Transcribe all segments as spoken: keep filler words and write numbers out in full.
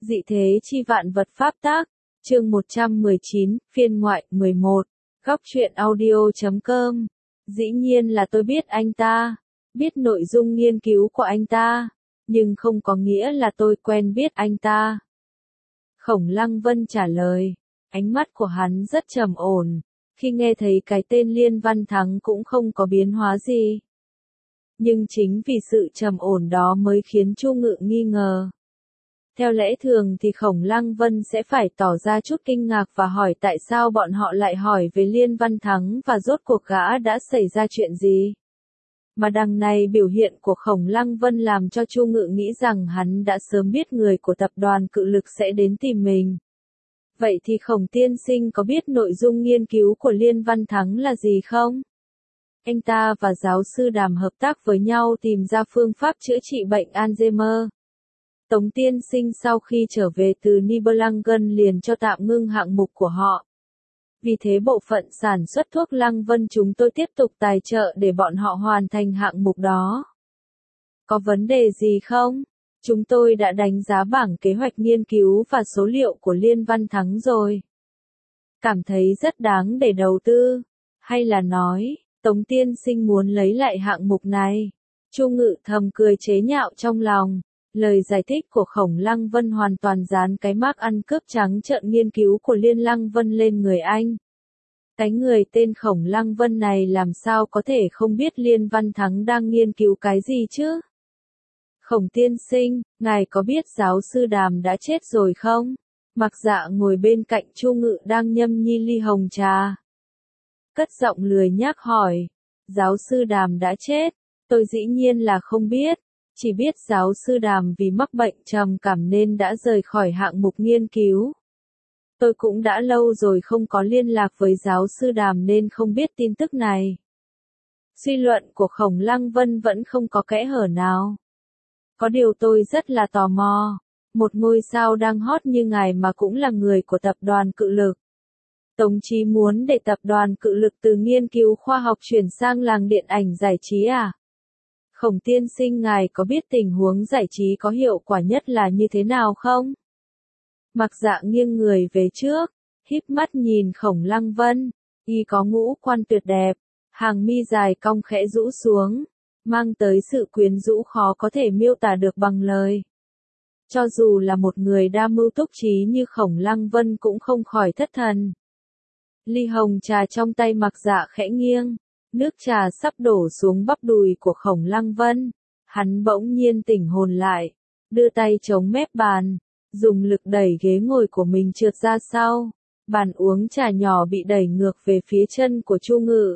Dị thế chi vạn vật pháp tác, chương một trăm mười chín, phiên ngoại mười một, góc truyện audio chấm com. Dĩ nhiên là tôi biết anh ta, biết nội dung nghiên cứu của anh ta, nhưng không có nghĩa là tôi quen biết anh ta. Khổng Lăng Vân trả lời, ánh mắt của hắn rất trầm ổn, khi nghe thấy cái tên Liên Văn Thắng cũng không có biến hóa gì. Nhưng chính vì sự trầm ổn đó mới khiến Chu Ngự nghi ngờ. Theo lẽ thường thì Khổng Lăng Vân sẽ phải tỏ ra chút kinh ngạc và hỏi tại sao bọn họ lại hỏi về Liên Văn Thắng và rốt cuộc gã đã xảy ra chuyện gì. Mà đằng này biểu hiện của Khổng Lăng Vân làm cho Chu Ngự nghĩ rằng hắn đã sớm biết người của tập đoàn Cự Lực sẽ đến tìm mình. Vậy thì Khổng tiên sinh có biết nội dung nghiên cứu của Liên Văn Thắng là gì không? Anh ta và giáo sư Đàm hợp tác với nhau tìm ra phương pháp chữa trị bệnh Alzheimer. Tống tiên sinh sau khi trở về từ Nibelungen liền cho tạm ngưng hạng mục của họ. Vì thế bộ phận sản xuất thuốc Lăng Vân chúng tôi tiếp tục tài trợ để bọn họ hoàn thành hạng mục đó. Có vấn đề gì không? Chúng tôi đã đánh giá bảng kế hoạch nghiên cứu và số liệu của Liên Văn Thắng rồi. Cảm thấy rất đáng để đầu tư. Hay là nói, Tống tiên sinh muốn lấy lại hạng mục này? Chu Ngự thầm cười chế nhạo trong lòng. Lời giải thích của Khổng Lăng Vân hoàn toàn dán cái mác ăn cướp trắng trợn nghiên cứu của Liên Lăng Vân lên người anh. Cái người tên Khổng Lăng Vân này làm sao có thể không biết Liên Văn Thắng đang nghiên cứu cái gì chứ? Khổng tiên sinh, ngài có biết giáo sư Đàm đã chết rồi không? Mặc Dạ ngồi bên cạnh Chu Ngự đang nhâm nhi ly hồng trà. Cất giọng lười nhác hỏi, giáo sư Đàm đã chết, tôi dĩ nhiên là không biết. Chỉ biết giáo sư Đàm vì mắc bệnh trầm cảm nên đã rời khỏi hạng mục nghiên cứu. Tôi cũng đã lâu rồi không có liên lạc với giáo sư Đàm nên không biết tin tức này. Suy luận của Khổng Lăng Vân vẫn không có kẽ hở nào. Có điều tôi rất là tò mò. Một ngôi sao đang hot như ngài mà cũng là người của tập đoàn Cự Lực. Tống chí muốn để tập đoàn Cự Lực từ nghiên cứu khoa học chuyển sang làng điện ảnh giải trí à? Khổng tiên sinh ngài có biết tình huống giải trí có hiệu quả nhất là như thế nào không? Mặc Dạ nghiêng người về trước, híp mắt nhìn Khổng Lăng Vân, y có ngũ quan tuyệt đẹp, hàng mi dài cong khẽ rũ xuống, mang tới sự quyến rũ khó có thể miêu tả được bằng lời. Cho dù là một người đa mưu túc trí như Khổng Lăng Vân cũng không khỏi thất thần. Ly hồng trà trong tay Mặc Dạ khẽ nghiêng. Nước trà sắp đổ xuống bắp đùi của Khổng Lăng Vân. Hắn bỗng nhiên tỉnh hồn lại, đưa tay chống mép bàn, dùng lực đẩy ghế ngồi của mình trượt ra sau. Bàn uống trà nhỏ bị đẩy ngược về phía chân của Chu Ngự.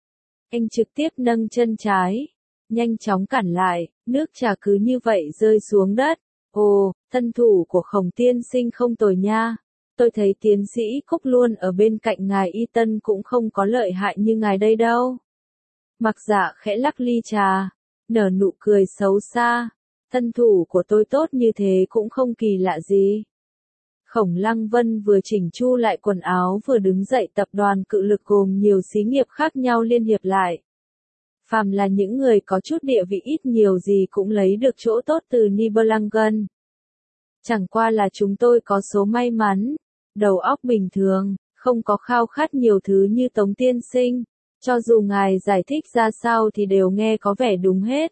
Anh trực tiếp nâng chân trái, nhanh chóng cản lại, nước trà cứ như vậy rơi xuống đất. Ồ, thân thủ của Khổng tiên sinh không tồi nha. Tôi thấy tiến sĩ Cúc luôn ở bên cạnh ngài Y Tân cũng không có lợi hại như ngài đây đâu. Mặc Dạ khẽ lắc ly trà, nở nụ cười xấu xa. Thân thủ của tôi tốt như thế cũng không kỳ lạ gì. Khổng Lăng Vân vừa chỉnh chu lại quần áo vừa đứng dậy. Tập đoàn Cự Lực gồm nhiều xí nghiệp khác nhau liên hiệp lại. Phàm là những người có chút địa vị ít nhiều gì cũng lấy được chỗ tốt từ Nibelungen. Chẳng qua là chúng tôi có số may mắn. Đầu óc bình thường, không có khao khát nhiều thứ như Tống tiên sinh, cho dù ngài giải thích ra sao thì đều nghe có vẻ đúng hết.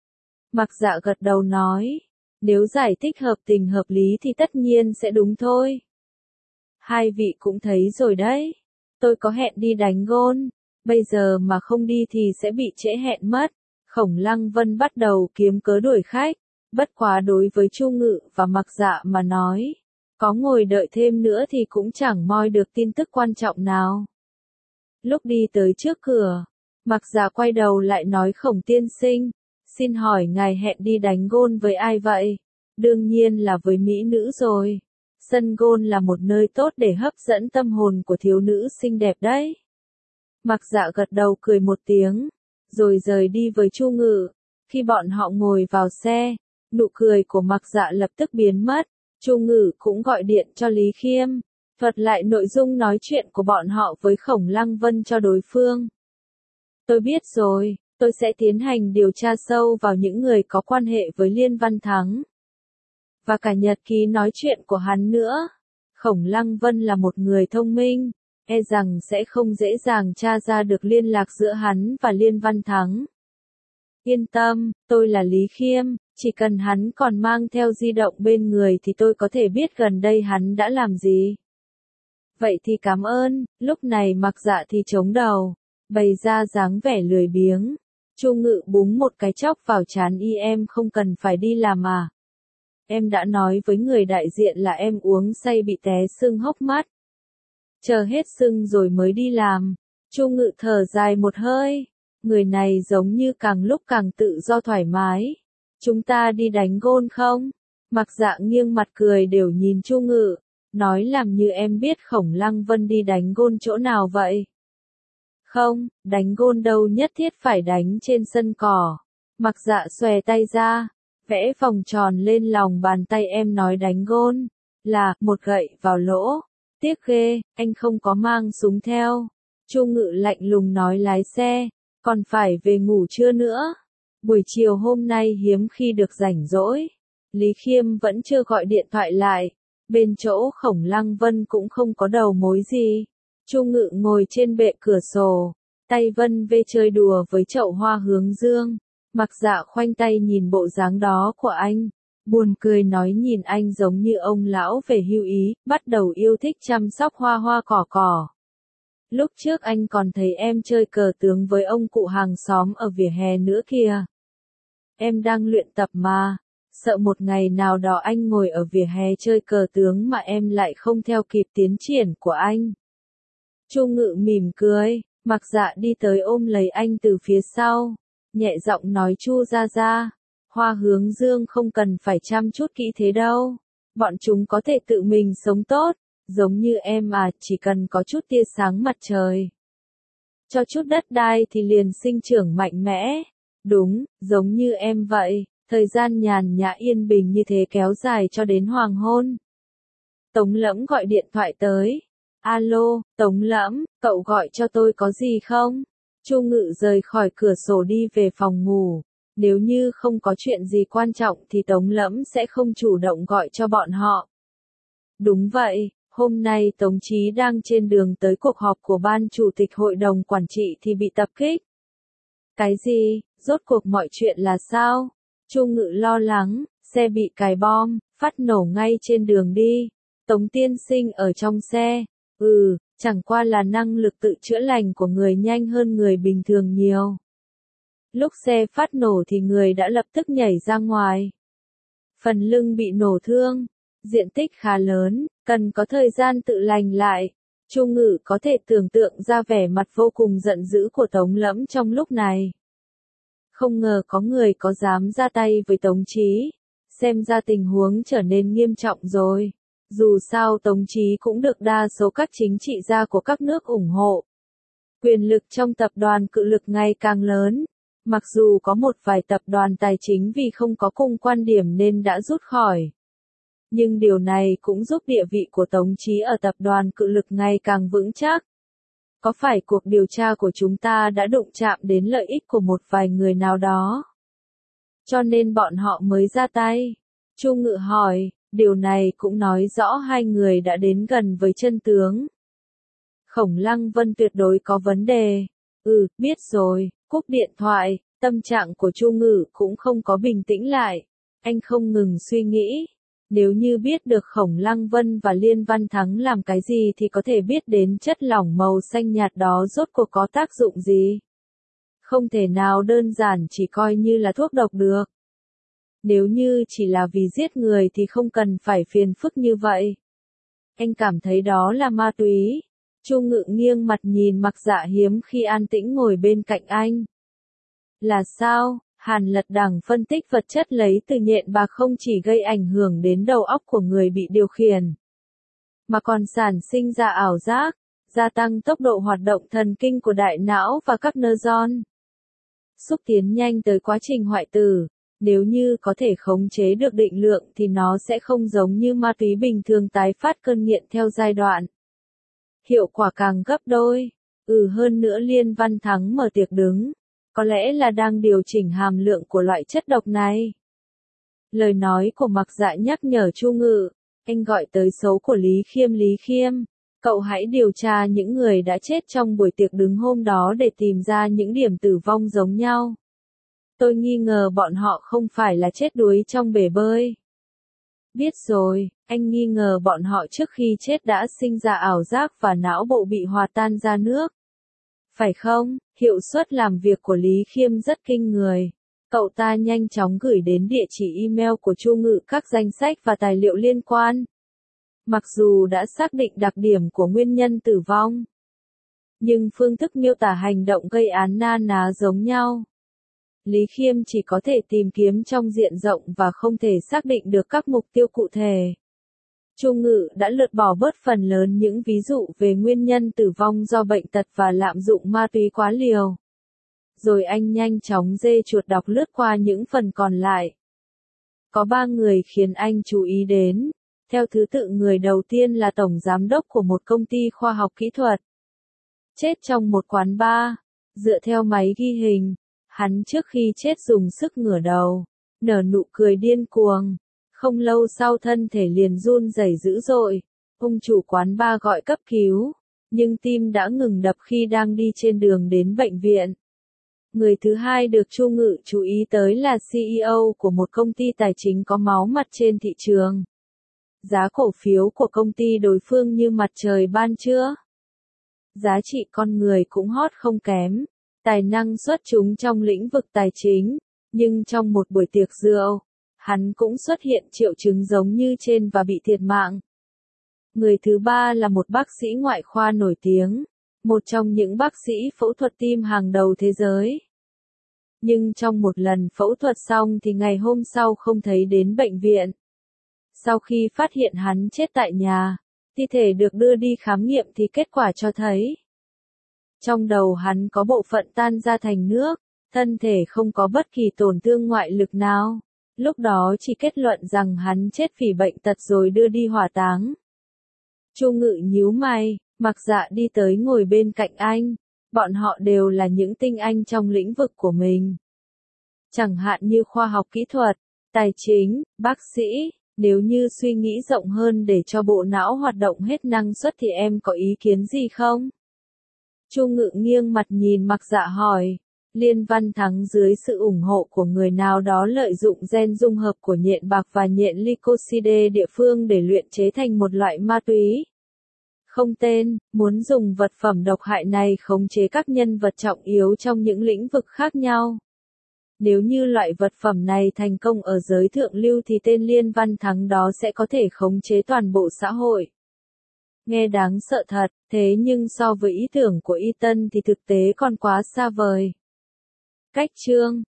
Mặc Dạ gật đầu nói, nếu giải thích hợp tình hợp lý thì tất nhiên sẽ đúng thôi. Hai vị cũng thấy rồi đấy, tôi có hẹn đi đánh gôn, bây giờ mà không đi thì sẽ bị trễ hẹn mất. Khổng Lăng Vân bắt đầu kiếm cớ đuổi khách, bất quá đối với Chu Ngự và Mặc Dạ mà nói. Có ngồi đợi thêm nữa thì cũng chẳng moi được tin tức quan trọng nào. Lúc đi tới trước cửa, Mặc Dạ quay đầu lại nói Khổng tiên sinh, xin hỏi ngài hẹn đi đánh gôn với ai vậy? Đương nhiên là với mỹ nữ rồi. Sân gôn là một nơi tốt để hấp dẫn tâm hồn của thiếu nữ xinh đẹp đấy. Mặc Dạ gật đầu cười một tiếng, rồi rời đi với Chu Ngự. Khi bọn họ ngồi vào xe, nụ cười của Mặc Dạ lập tức biến mất. Chu Ngự cũng gọi điện cho Lý Khiêm, thuật lại nội dung nói chuyện của bọn họ với Khổng Lăng Vân cho đối phương. Tôi biết rồi, tôi sẽ tiến hành điều tra sâu vào những người có quan hệ với Liên Văn Thắng. và cả nhật ký nói chuyện của hắn nữa. Khổng Lăng Vân là một người thông minh, e rằng sẽ không dễ dàng tra ra được liên lạc giữa hắn và Liên Văn Thắng. Yên tâm, tôi là Lý Khiêm, chỉ cần hắn còn mang theo di động bên người thì tôi có thể biết gần đây hắn đã làm gì. Vậy thì cảm ơn, lúc này Mặc Dạ thì chống đầu, bày ra dáng vẻ lười biếng. Chu Ngự búng một cái chóc vào trán y, em không cần phải đi làm à. Em đã nói với người đại diện là em uống say bị té sưng hốc mắt. Chờ hết sưng rồi mới đi làm. Chu Ngự thở dài một hơi. Người này giống như càng lúc càng tự do thoải mái. Chúng ta đi đánh gôn không? Mặc Dạ nghiêng mặt cười đều nhìn Chu Ngự. Nói làm như em biết Khổng Lăng Vân đi đánh gôn chỗ nào vậy? Không, đánh gôn đâu nhất thiết phải đánh trên sân cỏ. Mặc Dạ xòe tay ra, vẽ vòng tròn lên lòng bàn tay, em nói đánh gôn là một gậy vào lỗ. Tiếc ghê, anh không có mang súng theo. Chu Ngự lạnh lùng nói lái xe, còn phải về ngủ trưa nữa. Buổi chiều hôm nay hiếm khi được rảnh rỗi. Lý Khiêm vẫn chưa gọi điện thoại lại. Bên chỗ Khổng Lăng Vân cũng không có đầu mối gì. Chu Ngự ngồi trên bệ cửa sổ, tay vân vê chơi đùa với chậu hoa hướng dương. Mặc Dạ khoanh tay nhìn bộ dáng đó của anh, buồn cười nói nhìn anh giống như ông lão về hưu ý, bắt đầu yêu thích chăm sóc hoa hoa cỏ cỏ. Lúc trước anh còn thấy em chơi cờ tướng với ông cụ hàng xóm ở vỉa hè nữa kìa. Em đang luyện tập mà, sợ một ngày nào đó anh ngồi ở vỉa hè chơi cờ tướng mà em lại không theo kịp tiến triển của anh. Chu Ngự mỉm cười, Mặc Dạ đi tới ôm lấy anh từ phía sau, nhẹ giọng nói Chu ra ra, hoa hướng dương không cần phải chăm chút kỹ thế đâu, bọn chúng có thể tự mình sống tốt, giống như em à, chỉ cần có chút tia sáng mặt trời, cho chút đất đai thì liền sinh trưởng mạnh mẽ. Đúng, giống như em vậy, thời gian nhàn nhã yên bình như thế kéo dài cho đến hoàng hôn. Tống Lẫm gọi điện thoại tới. Alo, Tống Lẫm, cậu gọi cho tôi có gì không? Chu Ngự rời khỏi cửa sổ đi về phòng ngủ. Nếu như không có chuyện gì quan trọng thì Tống Lẫm sẽ không chủ động gọi cho bọn họ. Đúng vậy, hôm nay Tống Chí đang trên đường tới cuộc họp của ban chủ tịch hội đồng quản trị thì bị tập kích. Cái gì? Rốt cuộc mọi chuyện là sao? Chu Ngự lo lắng, xe bị cài bom, phát nổ ngay trên đường đi. Tống tiên sinh ở trong xe. Ừ, chẳng qua là năng lực tự chữa lành của người nhanh hơn người bình thường nhiều. Lúc xe phát nổ thì người đã lập tức nhảy ra ngoài. Phần lưng bị nổ thương, diện tích khá lớn, cần có thời gian tự lành lại. Chu Ngự có thể tưởng tượng ra vẻ mặt vô cùng giận dữ của Tống Lẫm trong lúc này. Không ngờ có người có dám ra tay với Tống Chí, xem ra tình huống trở nên nghiêm trọng rồi. Dù sao Tống Chí cũng được đa số các chính trị gia của các nước ủng hộ. Quyền lực trong tập đoàn cự lực ngày càng lớn. Mặc dù có một vài tập đoàn tài chính vì không có cùng quan điểm nên đã rút khỏi. Nhưng điều này cũng giúp địa vị của Tống Chí ở tập đoàn cự lực ngày càng vững chắc. Có phải cuộc điều tra của chúng ta đã đụng chạm đến lợi ích của một vài người nào đó? Cho nên bọn họ mới ra tay. Chu Ngự hỏi, điều này cũng nói rõ hai người đã đến gần với chân tướng. Khổng Lăng Vân tuyệt đối có vấn đề. Ừ, biết rồi, cúp điện thoại, tâm trạng của Chu Ngự cũng không có bình tĩnh lại. Anh không ngừng suy nghĩ. Nếu như biết được Khổng Lăng Vân và Liên Văn Thắng làm cái gì thì có thể biết đến chất lỏng màu xanh nhạt đó rốt cuộc có tác dụng gì. Không thể nào đơn giản chỉ coi như là thuốc độc được. Nếu như chỉ là vì giết người thì không cần phải phiền phức như vậy. Anh cảm thấy đó là ma túy. Chu Ngự nghiêng mặt nhìn Mặc Dạ hiếm khi an tĩnh ngồi bên cạnh anh. Là sao? Hàn Lật Đằng phân tích vật chất lấy từ nhện bạc không chỉ gây ảnh hưởng đến đầu óc của người bị điều khiển, mà còn sản sinh ra ảo giác, gia tăng tốc độ hoạt động thần kinh của đại não và các neuron. Xúc tiến nhanh tới quá trình hoại tử, nếu như có thể khống chế được định lượng thì nó sẽ không giống như ma túy bình thường tái phát cơn nghiện theo giai đoạn. Hiệu quả càng gấp đôi. Ừ, hơn nữa Liên Văn Thắng mở tiệc đứng. Có lẽ là đang điều chỉnh hàm lượng của loại chất độc này. Lời nói của Mặc Dạ nhắc nhở Chu Ngự, anh gọi tới số của Lý Khiêm. Lý Khiêm, cậu hãy điều tra những người đã chết trong buổi tiệc đứng hôm đó để tìm ra những điểm tử vong giống nhau. Tôi nghi ngờ bọn họ không phải là chết đuối trong bể bơi. Biết rồi, anh nghi ngờ bọn họ trước khi chết đã sinh ra ảo giác và não bộ bị hòa tan ra nước. Phải không? Hiệu suất làm việc của Lý Khiêm rất kinh người. Cậu ta nhanh chóng gửi đến địa chỉ email của Chu Ngự các danh sách và tài liệu liên quan. Mặc dù đã xác định đặc điểm của nguyên nhân tử vong, nhưng phương thức miêu tả hành động gây án na ná giống nhau. Lý Khiêm chỉ có thể tìm kiếm trong diện rộng và không thể xác định được các mục tiêu cụ thể. Chu Ngự đã lược bỏ bớt phần lớn những ví dụ về nguyên nhân tử vong do bệnh tật và lạm dụng ma túy quá liều. Rồi anh nhanh chóng dê chuột đọc lướt qua những phần còn lại. Có ba người khiến anh chú ý đến. Theo thứ tự, người đầu tiên là tổng giám đốc của một công ty khoa học kỹ thuật. Chết trong một quán bar. Dựa theo máy ghi hình, hắn trước khi chết dùng sức ngửa đầu, nở nụ cười điên cuồng. Không lâu sau thân thể liền run rẩy dữ dội. Ông chủ quán bar gọi cấp cứu, nhưng tim đã ngừng đập khi đang đi trên đường đến bệnh viện. Người thứ hai được Chu Ngự chú ý tới là xê e ô của một công ty tài chính có máu mặt trên thị trường. Giá cổ phiếu của công ty đối phương như mặt trời ban trưa. Giá trị con người cũng hot không kém. Tài năng xuất chúng trong lĩnh vực tài chính. Nhưng trong một buổi tiệc rượu, hắn cũng xuất hiện triệu chứng giống như trên và bị thiệt mạng. Người thứ ba là một bác sĩ ngoại khoa nổi tiếng. Một trong những bác sĩ phẫu thuật tim hàng đầu thế giới. Nhưng trong một lần phẫu thuật xong thì ngày hôm sau không thấy đến bệnh viện. Sau khi phát hiện hắn chết tại nhà, thi thể được đưa đi khám nghiệm thì kết quả cho thấy trong đầu hắn có bộ phận tan ra thành nước, thân thể không có bất kỳ tổn thương ngoại lực nào. Lúc đó chỉ kết luận rằng hắn chết vì bệnh tật rồi đưa đi hỏa táng. Chu Ngự nhíu mày, Mặc Dạ đi tới ngồi bên cạnh anh. Bọn họ đều là những tinh anh trong lĩnh vực của mình. Chẳng hạn như khoa học kỹ thuật, tài chính, bác sĩ. Nếu như suy nghĩ rộng hơn để cho bộ não hoạt động hết năng suất thì em có ý kiến gì không? Chu Ngự nghiêng mặt nhìn Mặc Dạ hỏi. Liên Văn Thắng dưới sự ủng hộ của người nào đó lợi dụng gen dung hợp của nhện bạc và nhện lycoside địa phương để luyện chế thành một loại ma túy không tên, muốn dùng vật phẩm độc hại này khống chế các nhân vật trọng yếu trong những lĩnh vực khác nhau. Nếu như loại vật phẩm này thành công ở giới thượng lưu thì tên Liên Văn Thắng đó sẽ có thể khống chế toàn bộ xã hội. Nghe đáng sợ thật, thế nhưng so với ý tưởng của Ethan thì thực tế còn quá xa vời. Cách chương